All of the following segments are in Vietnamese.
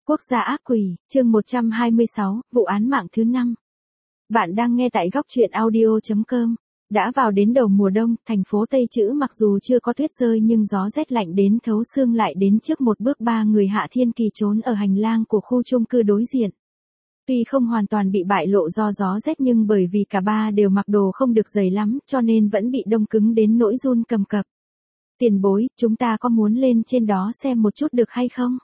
Quốc gia ác quỷ, chương 126, vụ án mạng thứ 5. Bạn đang nghe tại góc truyện audio.com. Đã vào đến đầu mùa đông, thành phố Tây Chữ mặc dù chưa có tuyết rơi nhưng gió rét lạnh đến thấu xương lại đến trước một bước. Ba người Hạ Thiên Kỳ trốn ở hành lang của khu chung cư đối diện. Tuy không hoàn toàn bị bại lộ do gió rét nhưng bởi vì cả ba đều mặc đồ không được dày lắm cho nên vẫn bị đông cứng đến nỗi run cầm cập. Tiền bối, chúng ta có muốn lên trên đó xem một chút được hay không?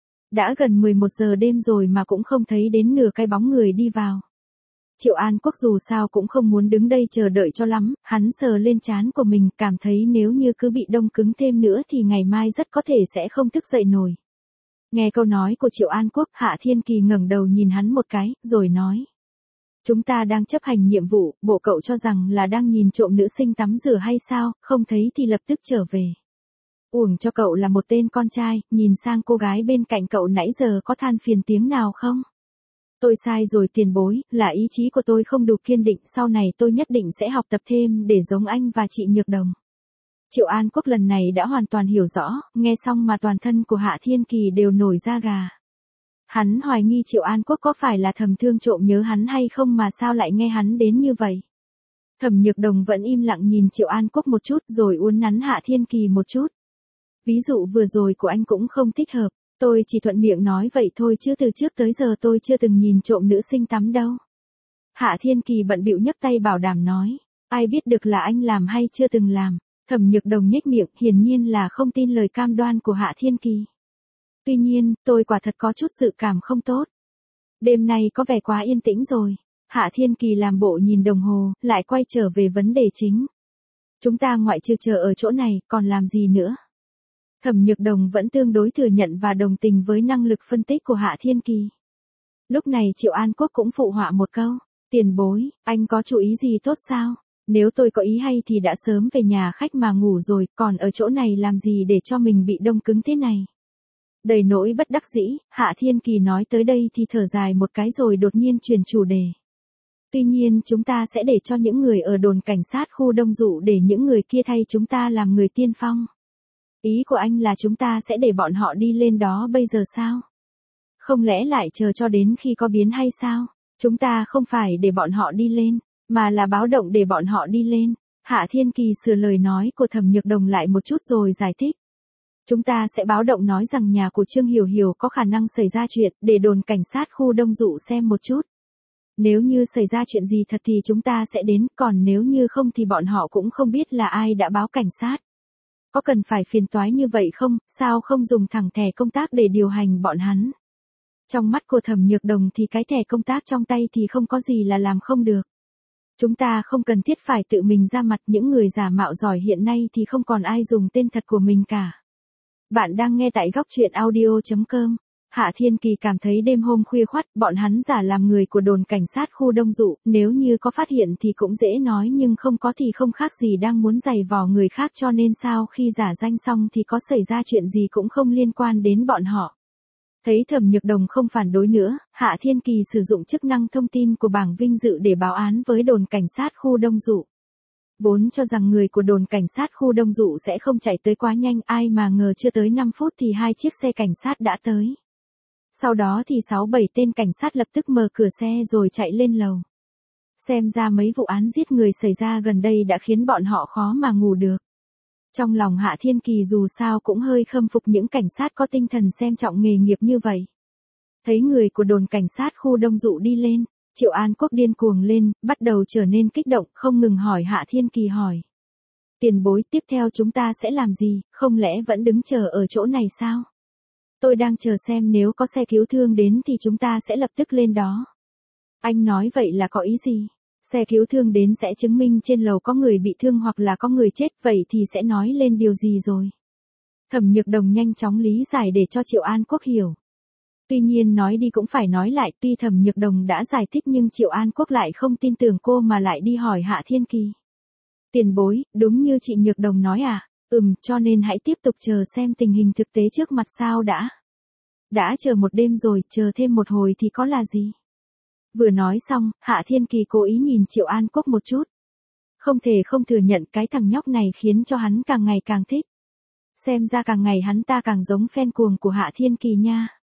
Đã gần 11 giờ đêm rồi mà cũng không thấy đến nửa cái bóng người đi vào. Triệu An Quốc dù sao cũng không muốn đứng đây chờ đợi cho lắm, hắn sờ lên trán của mình cảm thấy nếu như cứ bị đông cứng thêm nữa thì ngày mai rất có thể sẽ không thức dậy nổi. Nghe câu nói của Triệu An Quốc, Hạ Thiên Kỳ ngẩng đầu nhìn hắn một cái, rồi nói. Chúng ta đang chấp hành nhiệm vụ, bộ cậu cho rằng là đang nhìn trộm nữ sinh tắm rửa hay sao, không thấy thì lập tức trở về. Uổng cho cậu là một tên con trai, nhìn sang cô gái bên cạnh cậu nãy giờ có than phiền tiếng nào không? Tôi sai rồi tiền bối, là ý chí của tôi không đủ kiên định, sau này tôi nhất định sẽ học tập thêm để giống anh và chị Nhược Đồng. Triệu An Quốc lần này đã hoàn toàn hiểu rõ, nghe xong mà toàn thân của Hạ Thiên Kỳ đều nổi da gà. Hắn hoài nghi Triệu An Quốc có phải là thầm thương trộm nhớ hắn hay không mà sao lại nghe hắn đến như vậy. Thẩm Nhược Đồng vẫn im lặng nhìn Triệu An Quốc một chút rồi uốn nắn Hạ Thiên Kỳ một chút. Ví dụ vừa rồi của anh cũng không thích hợp, tôi chỉ thuận miệng nói vậy thôi chứ từ trước tới giờ tôi chưa từng nhìn trộm nữ sinh tắm đâu. Hạ Thiên Kỳ bận bịu nhấc tay bảo đảm nói, ai biết được là anh làm hay chưa từng làm. Thẩm Nhược Đồng nhếch miệng, hiển nhiên là không tin lời cam đoan của Hạ Thiên Kỳ. Tuy nhiên, tôi quả thật có chút dự cảm không tốt. Đêm nay có vẻ quá yên tĩnh rồi. Hạ Thiên Kỳ làm bộ nhìn đồng hồ, lại quay trở về vấn đề chính. Chúng ta ngoại trừ chờ ở chỗ này, còn làm gì nữa? Thẩm Nhược Đồng vẫn tương đối thừa nhận và đồng tình với năng lực phân tích của Hạ Thiên Kỳ. Lúc này Triệu An Quốc cũng phụ họa một câu, tiền bối, anh có chú ý gì tốt sao? Nếu tôi có ý hay thì đã sớm về nhà khách mà ngủ rồi, còn ở chỗ này làm gì để cho mình bị đông cứng thế này? Đầy nỗi bất đắc dĩ, Hạ Thiên Kỳ nói tới đây thì thở dài một cái rồi đột nhiên chuyển chủ đề. Tuy nhiên chúng ta sẽ để cho những người ở đồn cảnh sát khu Đông Dụ để những người kia thay chúng ta làm người tiên phong. Ý của anh là chúng ta sẽ để bọn họ đi lên đó bây giờ sao? Không lẽ lại chờ cho đến khi có biến hay sao? Chúng ta không phải để bọn họ đi lên, mà là báo động để bọn họ đi lên. Hạ Thiên Kỳ sửa lời nói của Thẩm Nhược Đồng lại một chút rồi giải thích. Chúng ta sẽ báo động nói rằng nhà của Trương Hiểu Hiểu có khả năng xảy ra chuyện, để đồn cảnh sát khu Đông Dụ xem một chút. Nếu như xảy ra chuyện gì thật thì chúng ta sẽ đến, còn nếu như không thì bọn họ cũng không biết là ai đã báo cảnh sát. Có cần phải phiền toái như vậy không, sao không dùng thẳng thẻ công tác để điều hành bọn hắn? Trong mắt của Thẩm Nhược Đồng thì cái thẻ công tác trong tay thì không có gì là làm không được. Chúng ta không cần thiết phải tự mình ra mặt, những người giả mạo giỏi hiện nay thì không còn ai dùng tên thật của mình cả. Bạn đang nghe tại góc truyện audio.com. Hạ Thiên Kỳ cảm thấy đêm hôm khuya khoắt, bọn hắn giả làm người của đồn cảnh sát khu Đông Dụ, nếu như có phát hiện thì cũng dễ nói nhưng không có thì không khác gì đang muốn giày vò người khác, cho nên sau khi giả danh xong thì có xảy ra chuyện gì cũng không liên quan đến bọn họ. Thấy Thẩm Nhược Đồng không phản đối nữa, Hạ Thiên Kỳ sử dụng chức năng thông tin của bảng vinh dự để báo án với đồn cảnh sát khu Đông Dụ. Vốn cho rằng người của đồn cảnh sát khu Đông Dụ sẽ không chạy tới quá nhanh, ai mà ngờ chưa tới 5 phút thì 2 chiếc xe cảnh sát đã tới. Sau đó thì 6-7 tên cảnh sát lập tức mở cửa xe rồi chạy lên lầu. Xem ra mấy vụ án giết người xảy ra gần đây đã khiến bọn họ khó mà ngủ được. Trong lòng Hạ Thiên Kỳ dù sao cũng hơi khâm phục những cảnh sát có tinh thần xem trọng nghề nghiệp như vậy. Thấy người của đồn cảnh sát khu Đông Dụ đi lên, Triệu An Quốc điên cuồng lên, bắt đầu trở nên kích động, không ngừng hỏi Hạ Thiên Kỳ hỏi. Tiền bối, tiếp theo chúng ta sẽ làm gì, không lẽ vẫn đứng chờ ở chỗ này sao? Tôi đang chờ xem nếu có xe cứu thương đến thì chúng ta sẽ lập tức lên đó. Anh nói vậy là có ý gì? Xe cứu thương đến sẽ chứng minh trên lầu có người bị thương hoặc là có người chết, vậy thì sẽ nói lên điều gì rồi? Thẩm Nhược Đồng nhanh chóng lý giải để cho Triệu An Quốc hiểu. Tuy nhiên nói đi cũng phải nói lại, tuy Thẩm Nhược Đồng đã giải thích nhưng Triệu An Quốc lại không tin tưởng cô mà lại đi hỏi Hạ Thiên Kỳ. Tiền bối, đúng như chị Nhược Đồng nói à? Cho nên hãy tiếp tục chờ xem tình hình thực tế trước mặt sao đã. Đã chờ một đêm rồi, chờ thêm một hồi thì có là gì? Vừa nói xong, Hạ Thiên Kỳ cố ý nhìn Triệu An Quốc một chút. Không thể không thừa nhận cái thằng nhóc này khiến cho hắn càng ngày càng thích. Xem ra càng ngày hắn ta càng giống fan cuồng của Hạ Thiên Kỳ nha.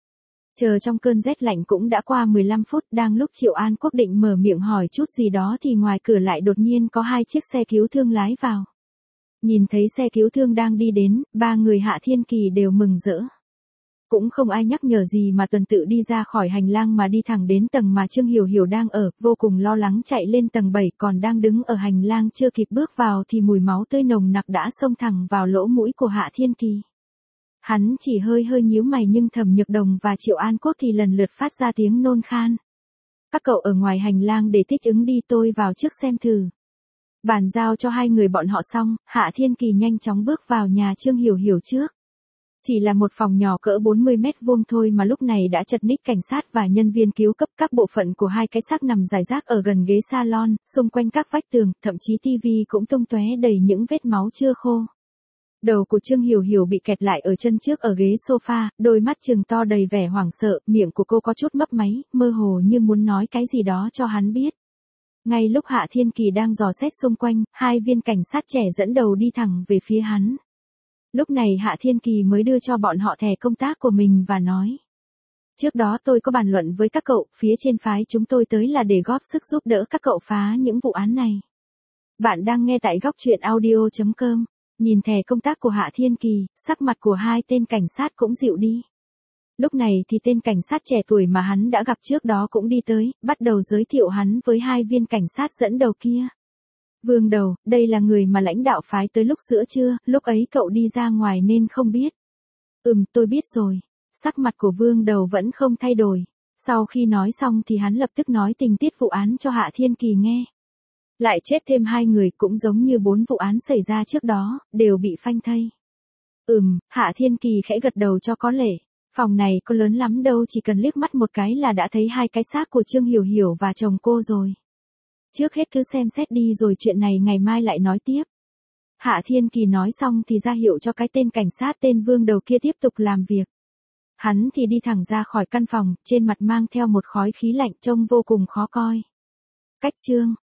Chờ trong cơn rét lạnh cũng đã qua 15 phút, đang lúc Triệu An Quốc định mở miệng hỏi chút gì đó thì ngoài cửa lại đột nhiên có 2 chiếc xe cứu thương lái vào. Nhìn thấy xe cứu thương đang đi đến, 3 người Hạ Thiên Kỳ đều mừng rỡ. Cũng không ai nhắc nhở gì mà tuần tự đi ra khỏi hành lang mà đi thẳng đến tầng mà Trương Hiểu Hiểu đang ở, vô cùng lo lắng chạy lên tầng 7, còn đang đứng ở hành lang chưa kịp bước vào thì mùi máu tươi nồng nặc đã xông thẳng vào lỗ mũi của Hạ Thiên Kỳ. Hắn chỉ hơi nhíu mày nhưng Thẩm Nhược Đồng và Triệu An Quốc thì lần lượt phát ra tiếng nôn khan. Các cậu ở ngoài hành lang để thích ứng đi, tôi vào trước xem thử. Bàn giao cho 2 người bọn họ xong, Hạ Thiên Kỳ nhanh chóng bước vào nhà Trương Hiểu Hiểu trước. Chỉ là một phòng nhỏ cỡ 40 mét vuông thôi mà lúc này đã chật ních cảnh sát và nhân viên cứu cấp. Các bộ phận của 2 cái xác nằm rải rác ở gần ghế salon, xung quanh các vách tường, thậm chí tivi cũng tung tóe đầy những vết máu chưa khô. Đầu của Trương Hiểu Hiểu bị kẹt lại ở chân trước ở ghế sofa, đôi mắt trừng to đầy vẻ hoảng sợ, miệng của cô có chút mấp máy, mơ hồ như muốn nói cái gì đó cho hắn biết. Ngay lúc Hạ Thiên Kỳ đang dò xét xung quanh, 2 viên cảnh sát trẻ dẫn đầu đi thẳng về phía hắn. Lúc này Hạ Thiên Kỳ mới đưa cho bọn họ thẻ công tác của mình và nói. Trước đó tôi có bàn luận với các cậu, phía trên phái chúng tôi tới là để góp sức giúp đỡ các cậu phá những vụ án này. Bạn đang nghe tại góc truyện audio.com. Nhìn thẻ công tác của Hạ Thiên Kỳ, sắc mặt của 2 tên cảnh sát cũng dịu đi. Lúc này thì tên cảnh sát trẻ tuổi mà hắn đã gặp trước đó cũng đi tới, bắt đầu giới thiệu hắn với 2 viên cảnh sát dẫn đầu kia. Vương Đầu, đây là người mà lãnh đạo phái tới lúc giữa trưa, lúc ấy cậu đi ra ngoài nên không biết. Tôi biết rồi. Sắc mặt của Vương Đầu vẫn không thay đổi. Sau khi nói xong thì hắn lập tức nói tình tiết vụ án cho Hạ Thiên Kỳ nghe. Lại chết thêm 2 người cũng giống như 4 vụ án xảy ra trước đó, đều bị phanh thây. Hạ Thiên Kỳ khẽ gật đầu cho có lệ. Phòng này có lớn lắm đâu, chỉ cần liếc mắt một cái là đã thấy 2 cái xác của Trương Hiểu Hiểu và chồng cô rồi. Trước hết cứ xem xét đi rồi chuyện này ngày mai lại nói tiếp. Hạ Thiên Kỳ nói xong thì ra hiệu cho cái tên cảnh sát tên Vương Đầu kia tiếp tục làm việc. Hắn thì đi thẳng ra khỏi căn phòng, trên mặt mang theo một khói khí lạnh trông vô cùng khó coi. Cách chương